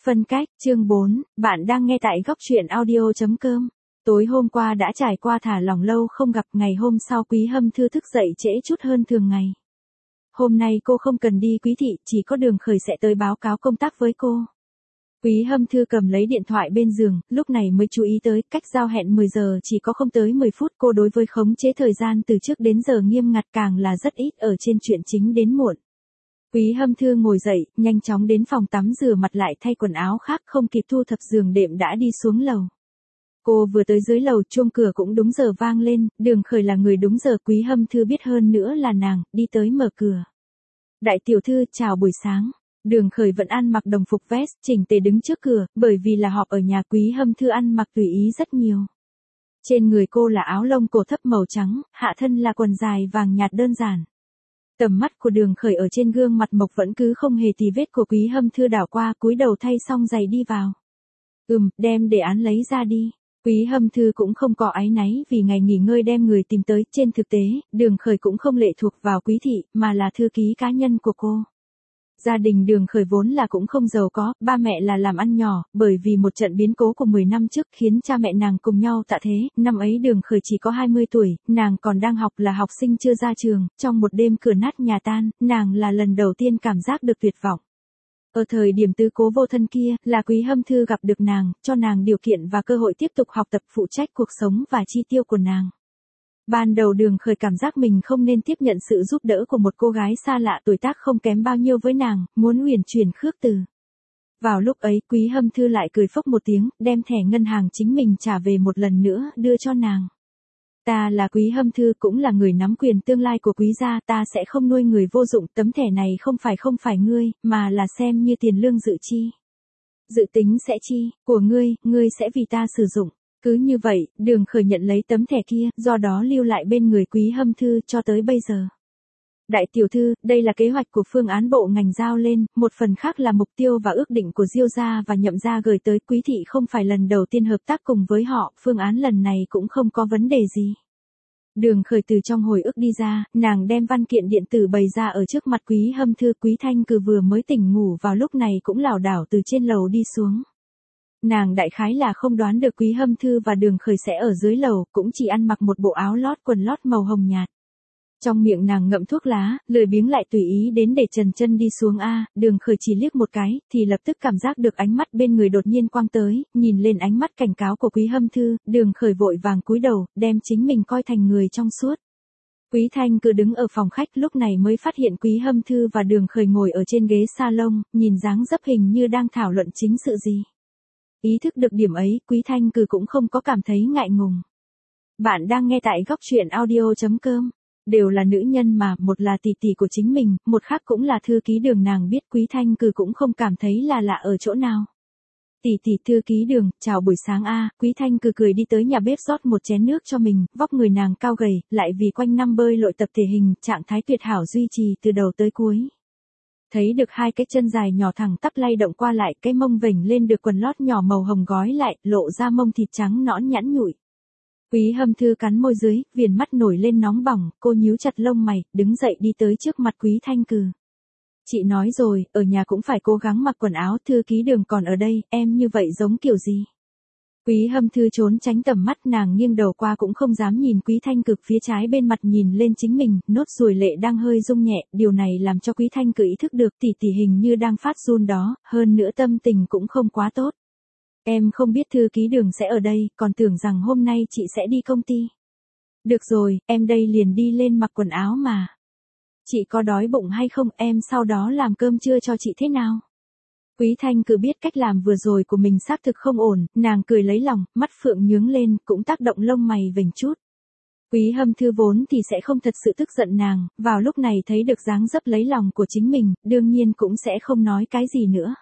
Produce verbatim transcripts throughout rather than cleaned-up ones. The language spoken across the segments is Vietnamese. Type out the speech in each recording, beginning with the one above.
Phân cách, chương bốn, bạn đang nghe tại góc truyện audio chấm com. Tối hôm qua đã trải qua thả lỏng lâu không gặp, ngày hôm sau Quý Hâm Thư thức dậy trễ chút hơn thường ngày. Hôm nay cô không cần đi Quý thị, chỉ có Đường Khởi sẽ tới báo cáo công tác với cô. Quý Hâm Thư cầm lấy điện thoại bên giường, lúc này mới chú ý tới, cách giao hẹn mười giờ chỉ có không tới mười phút. Cô đối với khống chế thời gian từ trước đến giờ nghiêm ngặt, càng là rất ít ở trên chuyện chính đến muộn. Quý Hâm Thư ngồi dậy, nhanh chóng đến phòng tắm rửa mặt lại thay quần áo khác, không kịp thu thập giường đệm đã đi xuống lầu. Cô vừa tới dưới lầu, chuông cửa cũng đúng giờ vang lên, Đường Khởi là người đúng giờ, Quý Hâm Thư biết hơn nữa là nàng, đi tới mở cửa. Đại tiểu thư, chào buổi sáng. Đường Khởi vẫn ăn mặc đồng phục vest, chỉnh tề đứng trước cửa, bởi vì là họp ở nhà, Quý Hâm Thư ăn mặc tùy ý rất nhiều. Trên người cô là áo lông cổ thấp màu trắng, hạ thân là quần dài vàng nhạt đơn giản. Tầm mắt của Đường Khởi ở trên gương mặt mộc vẫn cứ không hề tì vết của Quý Hâm Thư đảo qua, cúi đầu thay xong giày đi vào. Ừm, đem đề án lấy ra đi. Quý Hâm Thư cũng không có áy náy vì ngày nghỉ ngơi đem người tìm tới, trên thực tế, Đường Khởi cũng không lệ thuộc vào Quý thị, mà là thư ký cá nhân của cô. Gia đình Đường Khởi vốn là cũng không giàu có, ba mẹ là làm ăn nhỏ, bởi vì một trận biến cố của mười năm trước khiến cha mẹ nàng cùng nhau tạ thế, năm ấy Đường Khởi chỉ có hai mươi tuổi, nàng còn đang học là học sinh chưa ra trường, trong một đêm cửa nát nhà tan, nàng là lần đầu tiên cảm giác được tuyệt vọng. Ở thời điểm tứ cố vô thân kia, là Quý Hâm Thư gặp được nàng, cho nàng điều kiện và cơ hội tiếp tục học tập, phụ trách cuộc sống và chi tiêu của nàng. Ban đầu Đường Khởi cảm giác mình không nên tiếp nhận sự giúp đỡ của một cô gái xa lạ tuổi tác không kém bao nhiêu với nàng, muốn uyển chuyển khước từ. Vào lúc ấy, Quý Hâm Thư lại cười phốc một tiếng, đem thẻ ngân hàng chính mình trả về một lần nữa, đưa cho nàng. Ta là Quý Hâm Thư, cũng là người nắm quyền tương lai của Quý gia, ta sẽ không nuôi người vô dụng, tấm thẻ này không phải không phải ngươi, mà là xem như tiền lương dự chi. Dự tính sẽ chi, của ngươi, ngươi sẽ vì ta sử dụng. Cứ như vậy, Đường Khởi nhận lấy tấm thẻ kia, do đó lưu lại bên người Quý Hâm Thư cho tới bây giờ. Đại tiểu thư, đây là kế hoạch của phương án bộ ngành giao lên, một phần khác là mục tiêu và ước định của Diêu gia và Nhậm gia gửi tới, Quý thị không phải lần đầu tiên hợp tác cùng với họ, phương án lần này cũng không có vấn đề gì. Đường Khởi từ trong hồi ức đi ra, nàng đem văn kiện điện tử bày ra ở trước mặt Quý Hâm Thư. Quý Thanh Cừ vừa mới tỉnh ngủ vào lúc này cũng lảo đảo từ trên lầu đi xuống. Nàng đại khái là không đoán được Quý Hâm Thư và Đường Khởi sẽ ở dưới lầu, cũng chỉ ăn mặc một bộ áo lót quần lót màu hồng nhạt. Trong miệng nàng ngậm thuốc lá, lười biếng lại tùy ý đến để trần chân đi xuống a. Đường Khởi chỉ liếc một cái, thì lập tức cảm giác được ánh mắt bên người đột nhiên quang tới, nhìn lên ánh mắt cảnh cáo của Quý Hâm Thư, Đường Khởi vội vàng cúi đầu, đem chính mình coi thành người trong suốt. Quý Thanh cứ đứng ở phòng khách lúc này mới phát hiện Quý Hâm Thư và Đường Khởi ngồi ở trên ghế salon, nhìn dáng dấp hình như đang thảo luận chính sự gì. Ý thức được điểm ấy, Quý Thanh Cừ cũng không có cảm thấy ngại ngùng. Bạn đang nghe tại góc truyện audio chấm com. Đều là nữ nhân mà, một là tỷ tỷ của chính mình, một khác cũng là thư ký Đường, nàng biết Quý Thanh Cừ cũng không cảm thấy là lạ ở chỗ nào. Tỷ tỷ, thư ký Đường, chào buổi sáng a. Quý Thanh Cừ cười đi tới nhà bếp rót một chén nước cho mình, vóc người nàng cao gầy, lại vì quanh năm bơi lội tập thể hình, trạng thái tuyệt hảo duy trì từ đầu tới cuối. Thấy được hai cái chân dài nhỏ thẳng tắp lay động qua lại, cái mông vểnh lên được quần lót nhỏ màu hồng gói lại, lộ ra mông thịt trắng nõn nhẵn nhụi. Quý Hâm Thư cắn môi dưới, viền mắt nổi lên nóng bỏng, cô nhíu chặt lông mày, đứng dậy đi tới trước mặt Quý Thanh Cừ. Chị nói rồi, ở nhà cũng phải cố gắng mặc quần áo, thư ký Đường còn ở đây, em như vậy giống kiểu gì? Quý Hâm Thư trốn tránh tầm mắt, nàng nghiêng đầu qua cũng không dám nhìn Quý Thanh Cừ, phía trái bên mặt nhìn lên chính mình, nốt ruồi lệ đang hơi rung nhẹ, điều này làm cho Quý Thanh Cừ ý thức được tỷ tỷ hình như đang phát run đó, hơn nữa tâm tình cũng không quá tốt. Em không biết thư ký Đường sẽ ở đây, còn tưởng rằng hôm nay chị sẽ đi công ty. Được rồi, em đây liền đi lên mặc quần áo mà. Chị có đói bụng hay không, em sau đó làm cơm trưa cho chị thế nào? Quý Thanh Cừ biết cách làm vừa rồi của mình xác thực không ổn, nàng cười lấy lòng, mắt phượng nhướng lên, cũng tác động lông mày vểnh chút. Quý Hâm Thư vốn thì sẽ không thật sự tức giận nàng, vào lúc này thấy được dáng dấp lấy lòng của chính mình, đương nhiên cũng sẽ không nói cái gì nữa.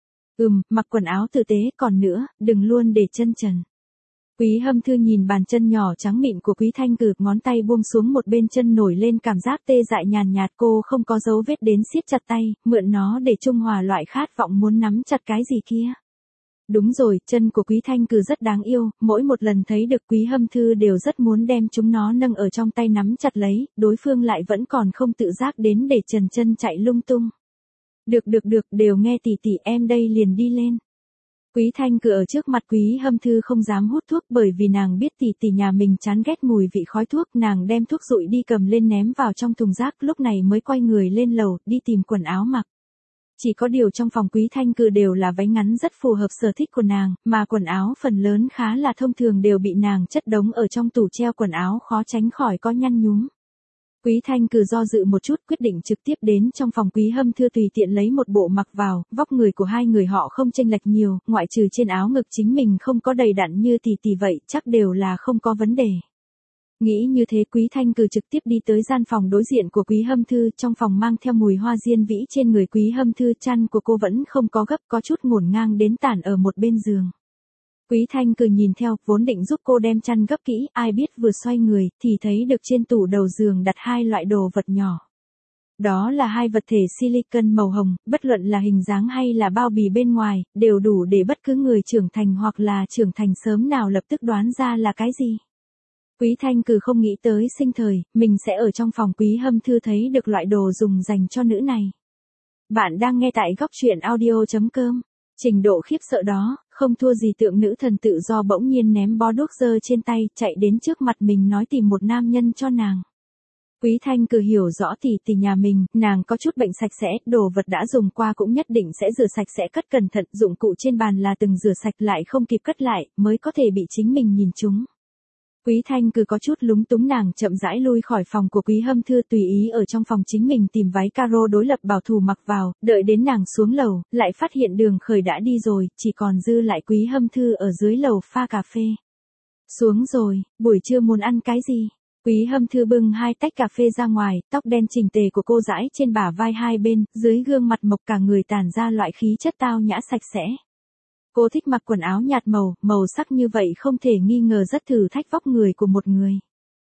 Ừm, mặc quần áo tử tế, còn nữa, đừng luôn để chân trần. Quý Hâm Thư nhìn bàn chân nhỏ trắng mịn của Quý Thanh Cừ, ngón tay buông xuống một bên chân nổi lên cảm giác tê dại nhàn nhạt, cô không có dấu vết đến siết chặt tay, mượn nó để trung hòa loại khát vọng muốn nắm chặt cái gì kia. Đúng rồi, chân của Quý Thanh Cừ rất đáng yêu, mỗi một lần thấy được Quý Hâm Thư đều rất muốn đem chúng nó nâng ở trong tay nắm chặt lấy, đối phương lại vẫn còn không tự giác đến để trần chân chạy lung tung. Được được được, đều nghe tỷ tỷ, em đây liền đi lên. Quý Thanh cứ ở trước mặt Quý Hâm Thư không dám hút thuốc bởi vì nàng biết tỷ tỷ nhà mình chán ghét mùi vị khói thuốc, nàng đem thuốc rụi đi cầm lên ném vào trong thùng rác, lúc này mới quay người lên lầu, đi tìm quần áo mặc. Chỉ có điều trong phòng Quý Thanh cứ đều là váy ngắn rất phù hợp sở thích của nàng, mà quần áo phần lớn khá là thông thường đều bị nàng chất đống ở trong tủ treo quần áo khó tránh khỏi có nhăn nhúm. Quý Thanh cứ do dự một chút quyết định trực tiếp đến trong phòng Quý Hâm Thư tùy tiện lấy một bộ mặc vào, vóc người của hai người họ không chênh lệch nhiều, ngoại trừ trên áo ngực chính mình không có đầy đặn như tỷ tỷ vậy, chắc đều là không có vấn đề. Nghĩ như thế Quý Thanh cứ trực tiếp đi tới gian phòng đối diện của Quý Hâm Thư, trong phòng mang theo mùi hoa diên vĩ trên người Quý Hâm Thư, chăn của cô vẫn không có gấp, có chút ngổn ngang đến tản ở một bên giường. Quý Thanh cứ nhìn theo, vốn định giúp cô đem chăn gấp kỹ, ai biết vừa xoay người, thì thấy được trên tủ đầu giường đặt hai loại đồ vật nhỏ. Đó là hai vật thể silicon màu hồng, bất luận là hình dáng hay là bao bì bên ngoài, đều đủ để bất cứ người trưởng thành hoặc là trưởng thành sớm nào lập tức đoán ra là cái gì. Quý Thanh cứ không nghĩ tới sinh thời, mình sẽ ở trong phòng Quý Hâm Thư thấy được loại đồ dùng dành cho nữ này. Bạn đang nghe tại góc truyện audio chấm com. Trình độ khiếp sợ đó, không thua gì tượng nữ thần tự do bỗng nhiên ném bó đuốc dơ trên tay, chạy đến trước mặt mình nói tìm một nam nhân cho nàng. Quý Thanh cứ hiểu rõ tỷ tỷ nhà mình, nàng có chút bệnh sạch sẽ, đồ vật đã dùng qua cũng nhất định sẽ rửa sạch sẽ cất cẩn thận, dụng cụ trên bàn là từng rửa sạch lại không kịp cất lại, mới có thể bị chính mình nhìn trúng. Quý Thanh cứ có chút lúng túng, nàng chậm rãi lui khỏi phòng của Quý Hâm Thư, tùy ý ở trong phòng chính mình tìm váy caro đối lập bảo thủ mặc vào, đợi đến nàng xuống lầu, lại phát hiện Đường Khởi đã đi rồi, chỉ còn dư lại Quý Hâm Thư ở dưới lầu pha cà phê. Xuống rồi, buổi trưa muốn ăn cái gì? Quý Hâm Thư bưng hai tách cà phê ra ngoài, tóc đen chỉnh tề của cô rải trên bả vai hai bên, dưới gương mặt mộc cả người tản ra loại khí chất tao nhã sạch sẽ. Cô thích mặc quần áo nhạt màu, màu sắc như vậy không thể nghi ngờ rất thử thách vóc người của một người.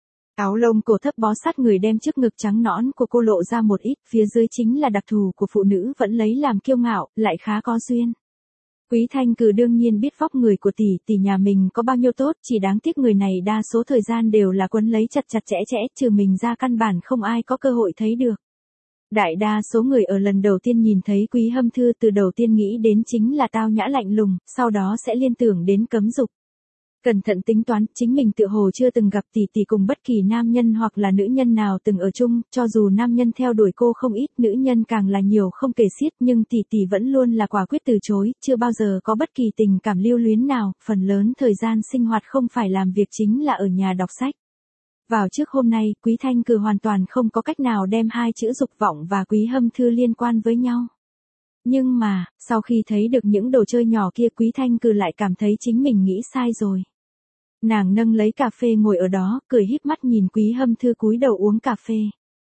Áo lông cổ thấp bó sát người đem trước ngực trắng nõn của cô lộ ra một ít, phía dưới chính là đặc thù của phụ nữ vẫn lấy làm kiêu ngạo, lại khá có duyên. Quý Thanh cứ đương nhiên biết vóc người của tỷ tỷ nhà mình có bao nhiêu tốt, chỉ đáng tiếc người này đa số thời gian đều là quấn lấy chặt chặt chẽ chẽ, trừ mình ra căn bản không ai có cơ hội thấy được. Đại đa số người ở lần đầu tiên nhìn thấy Quý Hâm Thư từ đầu tiên nghĩ đến chính là tao nhã lạnh lùng, sau đó sẽ liên tưởng đến cấm dục. Cẩn thận tính toán, chính mình tựa hồ chưa từng gặp tỷ tỷ cùng bất kỳ nam nhân hoặc là nữ nhân nào từng ở chung, cho dù nam nhân theo đuổi cô không ít, nữ nhân càng là nhiều không kể xiết, nhưng tỷ tỷ vẫn luôn là quả quyết từ chối, chưa bao giờ có bất kỳ tình cảm lưu luyến nào, phần lớn thời gian sinh hoạt không phải làm việc chính là ở nhà đọc sách. Vào trước hôm nay, Quý Thanh cứ hoàn toàn không có cách nào đem hai chữ dục vọng và Quý Hâm Thư liên quan với nhau. Nhưng mà, sau khi thấy được những đồ chơi nhỏ kia Quý Thanh cứ lại cảm thấy chính mình nghĩ sai rồi. Nàng nâng lấy cà phê ngồi ở đó, cười híp mắt nhìn Quý Hâm Thư cúi đầu uống cà phê.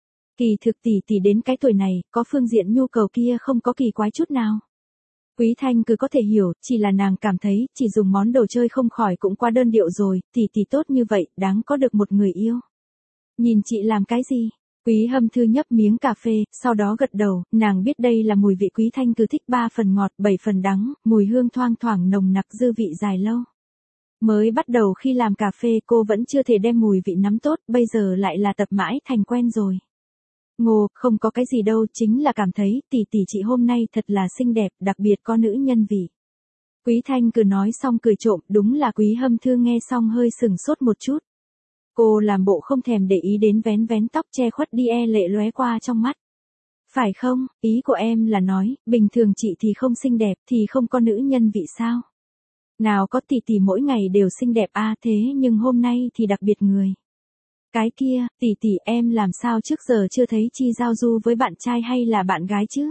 Kỳ thực tỷ tỷ đến cái tuổi này, có phương diện nhu cầu kia không có kỳ quái chút nào. Quý Thanh cứ có thể hiểu, chỉ là nàng cảm thấy, chỉ dùng món đồ chơi không khỏi cũng quá đơn điệu rồi, tỷ tỷ tốt như vậy, đáng có được một người yêu. Nhìn chị làm cái gì? Quý Hâm Thư nhấp miếng cà phê, sau đó gật đầu, nàng biết đây là mùi vị Quý Thanh cứ thích ba phần ngọt, bảy phần đắng, mùi hương thoang thoảng nồng nặc dư vị dài lâu. Mới bắt đầu khi làm cà phê cô vẫn chưa thể đem mùi vị nắm tốt, bây giờ lại là tập mãi thành quen rồi. Ngô, không có cái gì đâu, chính là cảm thấy tỷ tỷ chị hôm nay thật là xinh đẹp, đặc biệt có nữ nhân vị. Quý Thanh cứ nói xong cười trộm, đúng là Quý Hâm Thư nghe xong hơi sừng sốt một chút. Cô làm bộ không thèm để ý đến vén vén tóc che khuất đi e lệ lóe qua trong mắt. Phải không, ý của em là nói, bình thường chị thì không xinh đẹp thì không có nữ nhân vị sao? Nào có tỷ tỷ mỗi ngày đều xinh đẹp a à, thế nhưng hôm nay thì đặc biệt người. Cái kia, tỷ tỷ em làm sao trước giờ chưa thấy chi giao du với bạn trai hay là bạn gái chứ?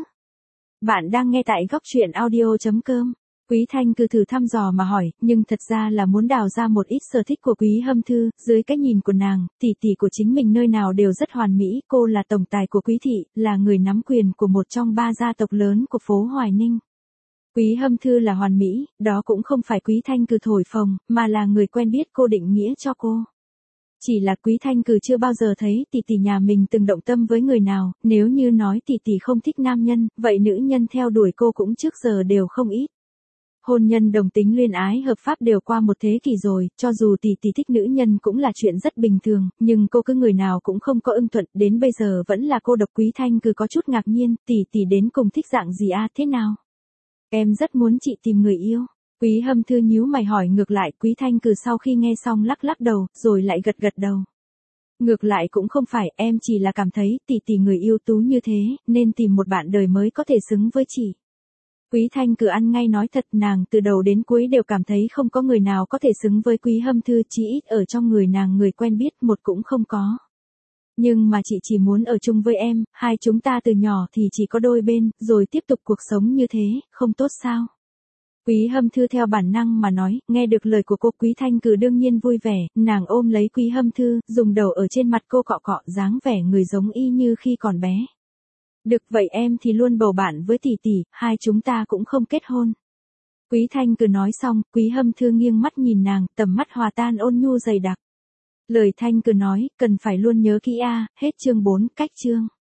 Bạn đang nghe tại góc truyện audio chấm com. Quý Thanh cứ thử thăm dò mà hỏi, nhưng thật ra là muốn đào ra một ít sở thích của Quý Hâm Thư, dưới cái nhìn của nàng, tỷ tỷ của chính mình nơi nào đều rất hoàn mỹ, cô là tổng tài của Quý thị, là người nắm quyền của một trong ba gia tộc lớn của phố Hoài Ninh. Quý Hâm Thư là hoàn mỹ, đó cũng không phải Quý Thanh cứ thổi phồng, mà là người quen biết cô định nghĩa cho cô. Chỉ là Quý Thanh cứ chưa bao giờ thấy tỷ tỷ nhà mình từng động tâm với người nào, nếu như nói tỷ tỷ không thích nam nhân, vậy nữ nhân theo đuổi cô cũng trước giờ đều không ít. Hôn nhân đồng tính luyên ái hợp pháp đều qua một thế kỷ rồi, cho dù tỷ tỷ thích nữ nhân cũng là chuyện rất bình thường, nhưng cô cứ người nào cũng không có ưng thuận, đến bây giờ vẫn là cô độc. Quý Thanh cứ có chút ngạc nhiên, tỷ tỷ đến cùng thích dạng gì a à, thế nào? Em rất muốn chị tìm người yêu. Quý Hâm Thư nhíu mày hỏi ngược lại, Quý Thanh Cử sau khi nghe xong lắc lắc đầu, rồi lại gật gật đầu. Ngược lại cũng không phải, em chỉ là cảm thấy tỷ tỷ người ưu tú như thế, nên tìm một bạn đời mới có thể xứng với chị. Quý Thanh Cử ăn ngay nói thật, nàng từ đầu đến cuối đều cảm thấy không có người nào có thể xứng với Quý Hâm Thư, chỉ ít ở trong người nàng người quen biết một cũng không có. Nhưng mà chị chỉ muốn ở chung với em, hai chúng ta từ nhỏ thì chỉ có đôi bên, rồi tiếp tục cuộc sống như thế, không tốt sao? Quý Hâm Thư theo bản năng mà nói, nghe được lời của cô Quý Thanh Cử đương nhiên vui vẻ, nàng ôm lấy Quý Hâm Thư, dùng đầu ở trên mặt cô cọ cọ, dáng vẻ người giống y như khi còn bé. Được vậy em thì luôn bầu bạn với tỷ tỷ, hai chúng ta cũng không kết hôn. Quý Thanh Cử nói xong, Quý Hâm Thư nghiêng mắt nhìn nàng, tầm mắt hòa tan ôn nhu dày đặc. Lời Thanh Cử nói, cần phải luôn nhớ kỹ a. Hết chương bốn, cách chương.